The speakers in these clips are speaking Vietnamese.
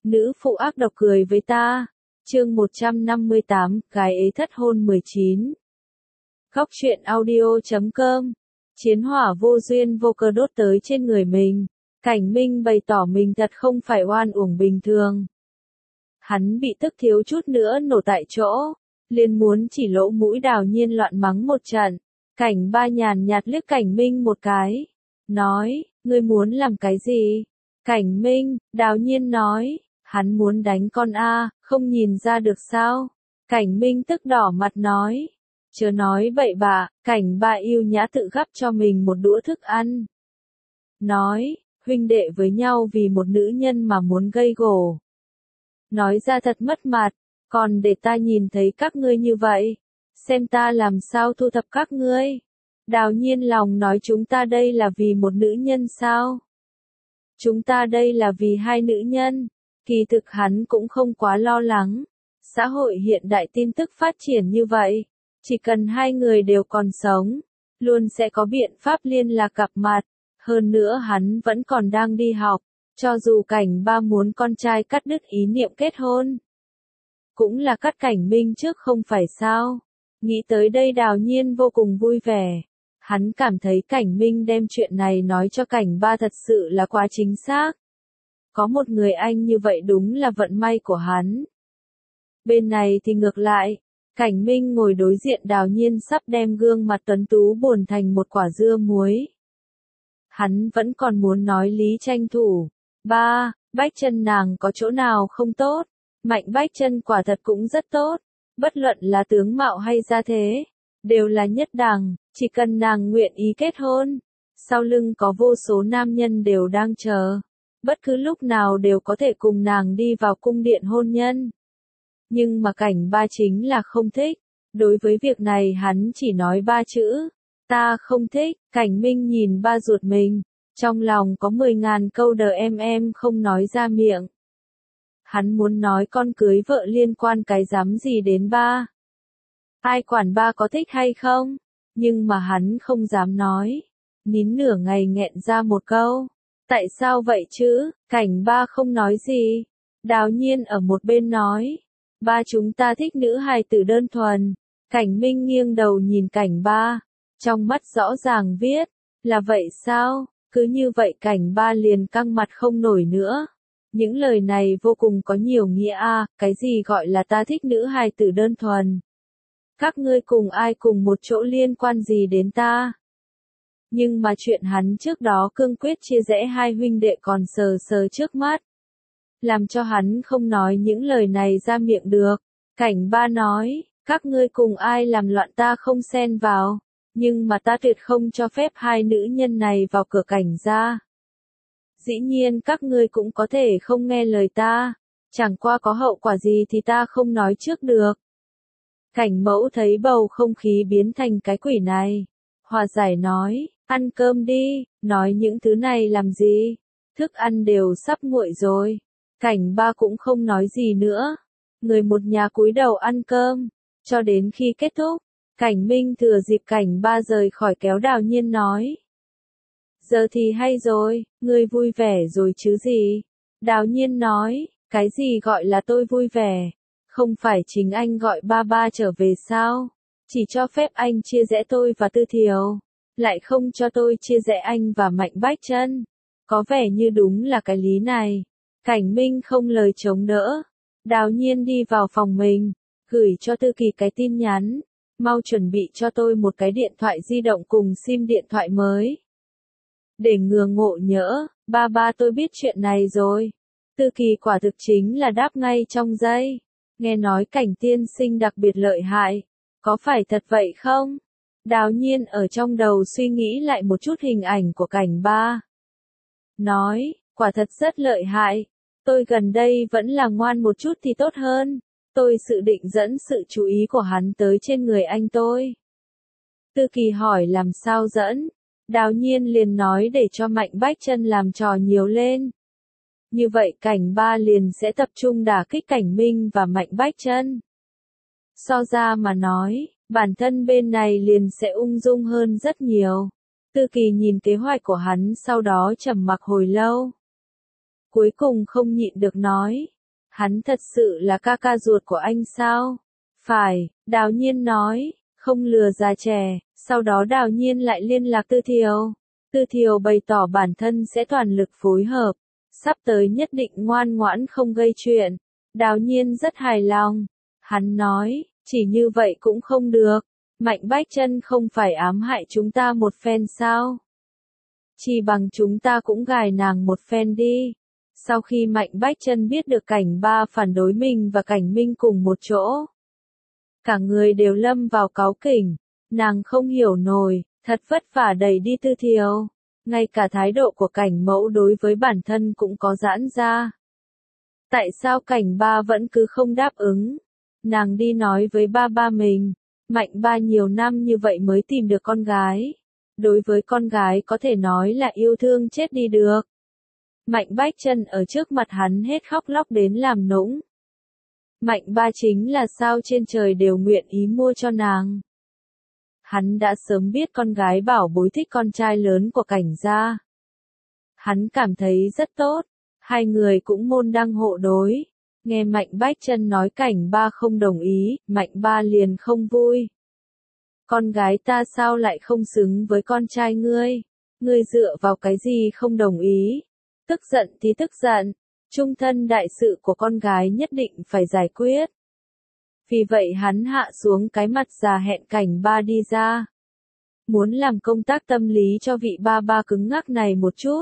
Nữ phụ ác độc cười với ta. Chương 158, gái ế thất hôn 19. Góc truyện audio.com. Chiến hỏa vô duyên vô cớ đốt tới trên người mình. Cảnh Minh bày tỏ mình thật không phải oan uổng bình thường. Hắn bị tức thiếu chút nữa nổ tại chỗ, liền muốn chỉ lỗ mũi Đào Nhiên loạn mắng một trận. Cảnh Ba nhàn nhạt liếc Cảnh Minh một cái, nói, ngươi muốn làm cái gì? Cảnh Minh, Đào Nhiên nói, hắn muốn đánh con a, không nhìn ra được sao? Cảnh Minh tức đỏ mặt nói, chớ nói bậy bạ. Cảnh Ba yêu nhã tự gắp cho mình một đũa thức ăn. Nói, huynh đệ với nhau vì một nữ nhân mà muốn gây gổ. Nói ra thật mất mặt, còn để ta nhìn thấy các ngươi như vậy, xem ta làm sao thu thập các ngươi. Đào Nhiên lòng nói chúng ta đây là vì một nữ nhân sao? Chúng ta đây là vì hai nữ nhân. Kỳ thực hắn cũng không quá lo lắng. Xã hội hiện đại tin tức phát triển như vậy, chỉ cần hai người đều còn sống, luôn sẽ có biện pháp liên lạc gặp mặt. Hơn nữa hắn vẫn còn đang đi học, cho dù Cảnh Ba muốn con trai cắt đứt ý niệm kết hôn, cũng là cắt Cảnh Minh trước không phải sao? Nghĩ tới đây Đào Nhiên vô cùng vui vẻ. Hắn cảm thấy Cảnh Minh đem chuyện này nói cho Cảnh Ba thật sự là quá chính xác. Có một người anh như vậy đúng là vận may của hắn. Bên này thì ngược lại, Cảnh Minh ngồi đối diện Đào Nhiên sắp đem gương mặt tuấn tú buồn thành một quả dưa muối. Hắn vẫn còn muốn nói lý tranh thủ. Ba, Bách Chân nàng có chỗ nào không tốt? Mạnh Bách Chân quả thật cũng rất tốt. Bất luận là tướng mạo hay gia thế, đều là nhất đẳng, chỉ cần nàng nguyện ý kết hôn. Sau lưng có vô số nam nhân đều đang chờ. Bất cứ lúc nào đều có thể cùng nàng đi vào cung điện hôn nhân. Nhưng mà Cảnh Ba chính là không thích. Đối với việc này hắn chỉ nói ba chữ. Ta không thích. Cảnh Minh nhìn ba ruột mình. Trong lòng có 10.000 câu đờ em không nói ra miệng. Hắn muốn nói con cưới vợ liên quan cái dám gì đến ba. Ai quản ba có thích hay không? Nhưng mà hắn không dám nói. Nín nửa ngày nghẹn ra một câu. Tại sao vậy chứ? Cảnh Ba không nói gì. Đào Nhiên ở một bên nói. Ba chúng ta thích nữ hài tử đơn thuần. Cảnh Minh nghiêng đầu nhìn Cảnh Ba. Trong mắt rõ ràng viết. Là vậy sao? Cứ như vậy Cảnh Ba liền căng mặt không nổi nữa. Những lời này vô cùng có nhiều nghĩa a. Cái gì gọi là ta thích nữ hài tử đơn thuần? Các ngươi cùng ai cùng một chỗ liên quan gì đến ta? Nhưng mà chuyện hắn trước đó cương quyết chia rẽ hai huynh đệ còn sờ sờ trước mắt. Làm cho hắn không nói những lời này ra miệng được. Cảnh Ba nói, các ngươi cùng ai làm loạn ta không xen vào. Nhưng mà ta tuyệt không cho phép hai nữ nhân này vào cửa Cảnh gia. Dĩ nhiên các ngươi cũng có thể không nghe lời ta. Chẳng qua có hậu quả gì thì ta không nói trước được. Cảnh Mẫu thấy bầu không khí biến thành cái quỷ này. Hòa giải nói, ăn cơm đi, nói những thứ này làm gì? Thức ăn đều sắp nguội rồi. Cảnh Ba cũng không nói gì nữa. Người một nhà cúi đầu ăn cơm. Cho đến khi kết thúc, Cảnh Minh thừa dịp Cảnh Ba rời khỏi kéo Đào Nhiên nói. Giờ thì hay rồi, ngươi vui vẻ rồi chứ gì? Đào Nhiên nói, cái gì gọi là tôi vui vẻ? Không phải chính anh gọi ba trở về sao? Chỉ cho phép anh chia rẽ tôi và Tư Thiều. Lại không cho tôi chia rẽ anh và Mạnh Bách Chân. Có vẻ như đúng là cái lý này. Cảnh Minh không lời chống đỡ. Đào Nhiên đi vào phòng mình, gửi cho Tư Kỳ cái tin nhắn. Mau chuẩn bị cho tôi một cái điện thoại di động cùng sim điện thoại mới. Để ngừa ngộ nhỡ, ba tôi biết chuyện này rồi. Tư Kỳ quả thực chính là đáp ngay trong giây. Nghe nói Cảnh tiên sinh đặc biệt lợi hại. Có phải thật vậy không? Đào Nhiên ở trong đầu suy nghĩ lại một chút hình ảnh của Cảnh Ba. Nói, quả thật rất lợi hại. Tôi gần đây vẫn là ngoan một chút thì tốt hơn. Tôi dự định dẫn sự chú ý của hắn tới trên người anh tôi. Tư Kỳ hỏi làm sao dẫn? Đào Nhiên liền nói để cho Mạnh Bách Chân làm trò nhiều lên. Như vậy Cảnh Ba liền sẽ tập trung đả kích Cảnh Minh và Mạnh Bách Chân. So ra mà nói, bản thân bên này liền sẽ ung dung hơn rất nhiều. Tư Kỳ nhìn kế hoạch của hắn sau đó trầm mặc hồi lâu. Cuối cùng không nhịn được nói, Hắn thật sự là ca ca ruột của anh sao? Phải, Đào Nhiên nói, không lừa già trẻ, sau đó Đào Nhiên lại liên lạc Tư Thiều. Tư Thiều bày tỏ bản thân sẽ toàn lực phối hợp, sắp tới nhất định ngoan ngoãn không gây chuyện. Đào Nhiên rất hài lòng. Hắn nói, chỉ như vậy cũng không được. Mạnh Bách Chân không phải ám hại chúng ta một phen sao? Chỉ bằng chúng ta cũng gài nàng một phen đi. Sau khi Mạnh Bách Chân biết được Cảnh Ba phản đối mình và Cảnh Minh cùng một chỗ, cả người đều lâm vào cáu kỉnh. Nàng không hiểu nổi, thật vất vả đẩy đi Tư Thiều. Ngay cả thái độ của Cảnh Mẫu đối với bản thân cũng có giãn ra. Tại sao Cảnh Ba vẫn cứ không đáp ứng? Nàng đi nói với ba mình, Mạnh Ba nhiều năm như vậy mới tìm được con gái. Đối với con gái có thể nói là yêu thương chết đi được. Mạnh Bách Chân ở trước mặt hắn hết khóc lóc đến làm nũng. Mạnh Ba chính là sao trên trời đều nguyện ý mua cho nàng. Hắn đã sớm biết con gái bảo bối thích con trai lớn của Cảnh gia. Hắn cảm thấy rất tốt, hai người cũng môn đăng hộ đối. Nghe Mạnh Bách Chân nói Cảnh Ba không đồng ý, Mạnh Ba liền không vui. Con gái ta sao lại không xứng với con trai ngươi? Ngươi dựa vào cái gì không đồng ý? Tức giận thì tức giận, chung thân đại sự của con gái nhất định phải giải quyết. Vì vậy hắn hạ xuống cái mặt già hẹn Cảnh Ba đi ra. Muốn làm công tác tâm lý cho vị ba cứng ngắc này một chút.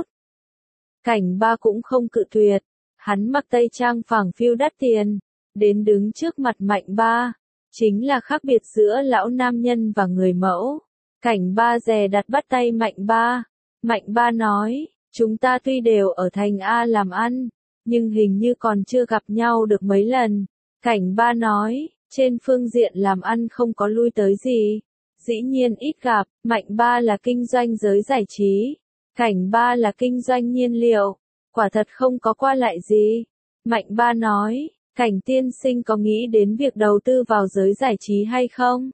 Cảnh Ba cũng không cự tuyệt, hắn mặc tây trang phẳng phiu đắt tiền, đến đứng trước mặt Mạnh Ba. Chính là khác biệt giữa lão nam nhân và người mẫu. Cảnh Ba dè đặt bắt tay Mạnh Ba. Mạnh Ba nói, chúng ta tuy đều ở thành A làm ăn, nhưng hình như còn chưa gặp nhau được mấy lần. Cảnh Ba nói, trên phương diện làm ăn không có lui tới gì. Dĩ nhiên ít gặp, Mạnh Ba là kinh doanh giới giải trí. Cảnh Ba là kinh doanh nhiên liệu. Quả thật không có qua lại gì. Mạnh Ba nói, Cảnh tiên sinh có nghĩ đến việc đầu tư vào giới giải trí hay không?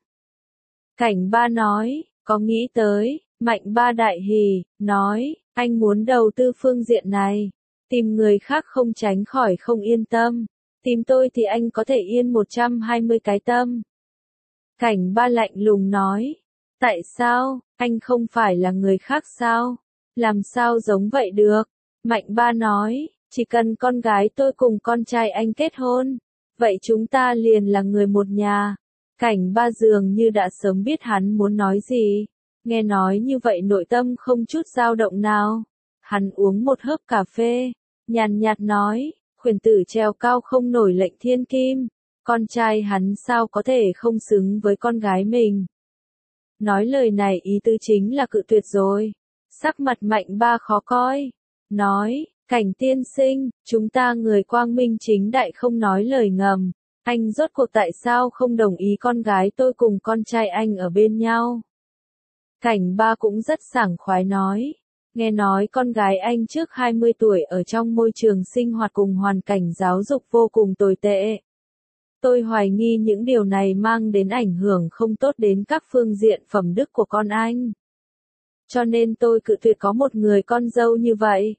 Cảnh Ba nói, có nghĩ tới. Mạnh Ba đại hỉ, nói, anh muốn đầu tư phương diện này. Tìm người khác không tránh khỏi không yên tâm. Tìm tôi thì anh có thể yên 120 cái tâm. Cảnh Ba lạnh lùng nói, tại sao, anh không phải là người khác sao? Làm sao giống vậy được? Mạnh Ba nói, chỉ cần con gái tôi cùng con trai anh kết hôn, vậy chúng ta liền là người một nhà. Cảnh Ba dường như đã sớm biết hắn muốn nói gì. Nghe nói như vậy nội tâm không chút dao động nào. Hắn uống một hớp cà phê, nhàn nhạt nói, khuyển tử trèo cao không nổi lệnh thiên kim. Con trai hắn sao có thể không xứng với con gái mình. Nói lời này ý tứ chính là cự tuyệt rồi. Sắc mặt Mạnh Ba khó coi. Nói, Cảnh tiên sinh, chúng ta người quang minh chính đại không nói lời ngầm. Anh rốt cuộc tại sao không đồng ý con gái tôi cùng con trai anh ở bên nhau? Cảnh Ba cũng rất sảng khoái nói. Nghe nói con gái anh trước 20 tuổi ở trong môi trường sinh hoạt cùng hoàn cảnh giáo dục vô cùng tồi tệ. Tôi hoài nghi những điều này mang đến ảnh hưởng không tốt đến các phương diện phẩm đức của con anh. Cho nên tôi cự tuyệt có một người con dâu như vậy.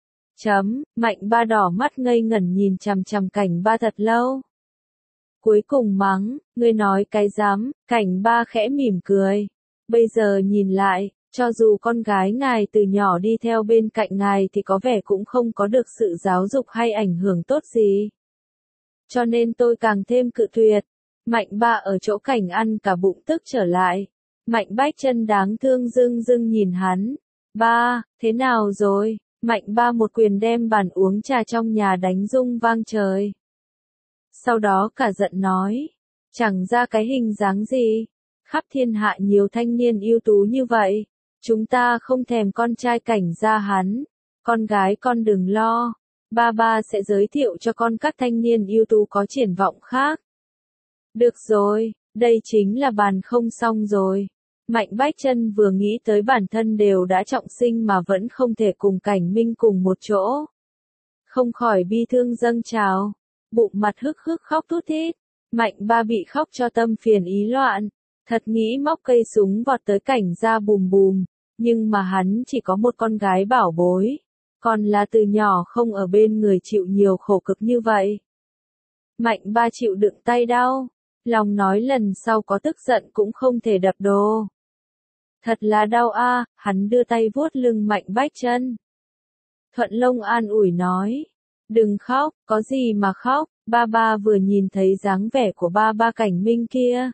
Mạnh Ba đỏ mắt ngây ngẩn nhìn chằm chằm Cảnh Ba thật lâu. Cuối cùng mắng, ngươi nói cái dám, Cảnh Ba khẽ mỉm cười. Bây giờ nhìn lại, cho dù con gái ngài từ nhỏ đi theo bên cạnh ngài thì có vẻ cũng không có được sự giáo dục hay ảnh hưởng tốt gì. Cho nên tôi càng thêm cự tuyệt. Mạnh Ba ở chỗ Cảnh ăn cả bụng tức trở lại. Mạnh Bách Chân đáng thương dưng dưng nhìn hắn. Ba, thế nào rồi? Mạnh Ba một quyền đem bàn uống trà trong nhà đánh rung vang trời. Sau đó cả giận nói, chẳng ra cái hình dáng gì. Khắp thiên hạ nhiều thanh niên ưu tú như vậy. Chúng ta không thèm con trai Cảnh gia hắn. Con gái con đừng lo. Ba sẽ giới thiệu cho con các thanh niên ưu tú có triển vọng khác. Được rồi, đây chính là bàn không xong rồi. Mạnh Bách Chân vừa nghĩ tới bản thân đều đã trọng sinh mà vẫn không thể cùng Cảnh Minh cùng một chỗ. Không khỏi bi thương dâng trào. Bụng mặt hức hức khóc thút thít. Mạnh Ba bị khóc cho tâm phiền ý loạn. Thật nghĩ móc cây súng vọt tới Cảnh gia bùm bùm. Nhưng mà hắn chỉ có một con gái bảo bối. Còn là từ nhỏ không ở bên người chịu nhiều khổ cực như vậy. Mạnh ba chịu đựng tay đau, lòng nói lần sau có tức giận cũng không thể đập đồ. Thật là đau a, hắn đưa tay vuốt lưng Mạnh Bách Chân. Thuận Lông an ủi nói, đừng khóc, có gì mà khóc, ba ba vừa nhìn thấy dáng vẻ của ba ba Cảnh Minh kia.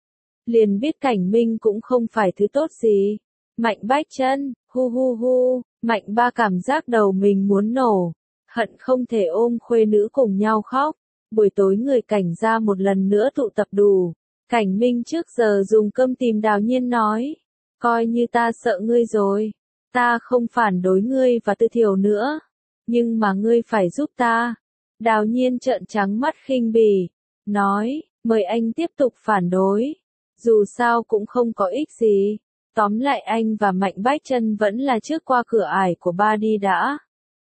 Liền biết Cảnh Minh cũng không phải thứ tốt gì. Mạnh Bách Chân, hu hu hu, Mạnh ba cảm giác đầu mình muốn nổ, hận không thể ôm khuê nữ cùng nhau khóc. Buổi tối người Cảnh ra một lần nữa tụ tập đủ. Cảnh Minh trước giờ dùng cơm tìm Đào Nhiên nói, coi như ta sợ ngươi rồi, ta không phản đối ngươi và Tư Thiều nữa, nhưng mà ngươi phải giúp ta. Đào Nhiên trợn trắng mắt khinh bỉ, nói, mời anh tiếp tục phản đối, dù sao cũng không có ích gì. Tóm lại anh và Mạnh Bách Chân vẫn là trước qua cửa ải của ba đi đã.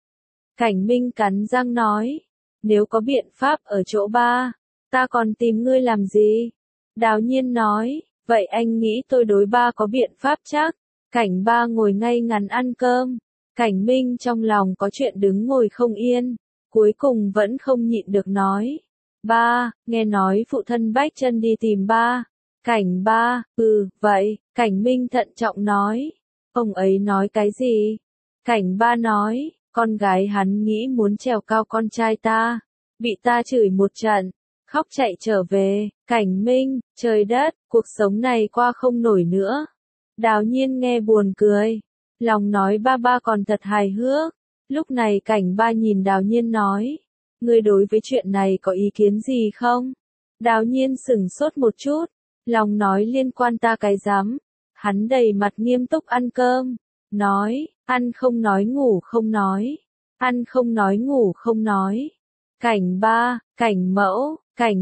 Cảnh Minh cắn răng nói, nếu có biện pháp ở chỗ ba, ta còn tìm ngươi làm gì? Đào Nhiên nói, vậy anh nghĩ tôi đối ba có biện pháp chắc? Cảnh ba ngồi ngay ngắn ăn cơm, Cảnh Minh trong lòng có chuyện đứng ngồi không yên, cuối cùng vẫn không nhịn được nói, ba, nghe nói phụ thân Bách Chân đi tìm ba. Cảnh ba, vậy, Cảnh Minh thận trọng nói, ông ấy nói cái gì? Cảnh ba nói, con gái hắn nghĩ muốn trèo cao con trai ta, bị ta chửi một trận, khóc chạy trở về. Cảnh Minh, trời đất, cuộc sống này qua không nổi nữa. Đào Nhiên nghe buồn cười, lòng nói ba ba còn thật hài hước. Lúc này Cảnh ba nhìn Đào Nhiên nói, ngươi đối với chuyện này có ý kiến gì không? Đào Nhiên sửng sốt một chút, lòng nói liên quan ta cái rắm. Hắn đầy mặt nghiêm túc ăn cơm, nói, ăn không nói ngủ không nói, ăn không nói ngủ không nói. Cảnh ba, Cảnh mẫu,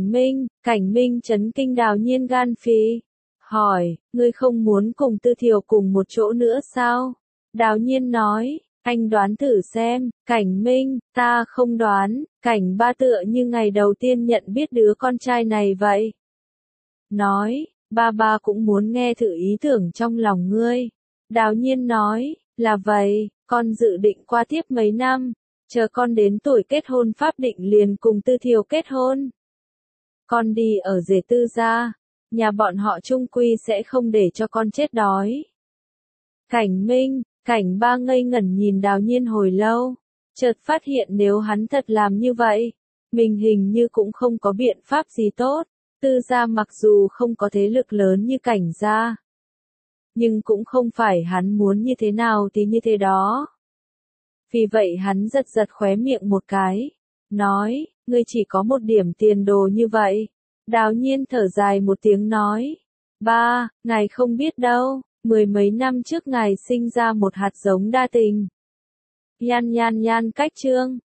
Cảnh Minh chấn kinh Đào Nhiên gan phì. Hỏi, ngươi không muốn cùng Tư Thiều cùng một chỗ nữa sao? Đào Nhiên nói, anh đoán thử xem. Cảnh Minh, ta không đoán. Cảnh ba tựa như ngày đầu tiên nhận biết đứa con trai này vậy. Nói, ba cũng muốn nghe thử ý tưởng trong lòng ngươi. Đào Nhiên nói, là vậy, con dự định qua tiếp mấy năm, chờ con đến tuổi kết hôn pháp định liền cùng Tư Thiều kết hôn. Con đi ở rể Tư gia, nhà bọn họ chung quy sẽ không để cho con chết đói. Cảnh Minh, Cảnh ba ngây ngẩn nhìn Đào Nhiên hồi lâu, chợt phát hiện nếu hắn thật làm như vậy, mình hình như cũng không có biện pháp gì tốt. Tư gia mặc dù không có thế lực lớn như Cảnh gia, nhưng cũng không phải hắn muốn như thế nào thì như thế đó. Vì vậy hắn giật giật khóe miệng một cái, nói, ngươi chỉ có một điểm tiền đồ như vậy. Đào Nhiên thở dài một tiếng nói, ba, ngài không biết đâu, 10 mấy năm trước ngài sinh ra một hạt giống đa tình. Nhan cách chương.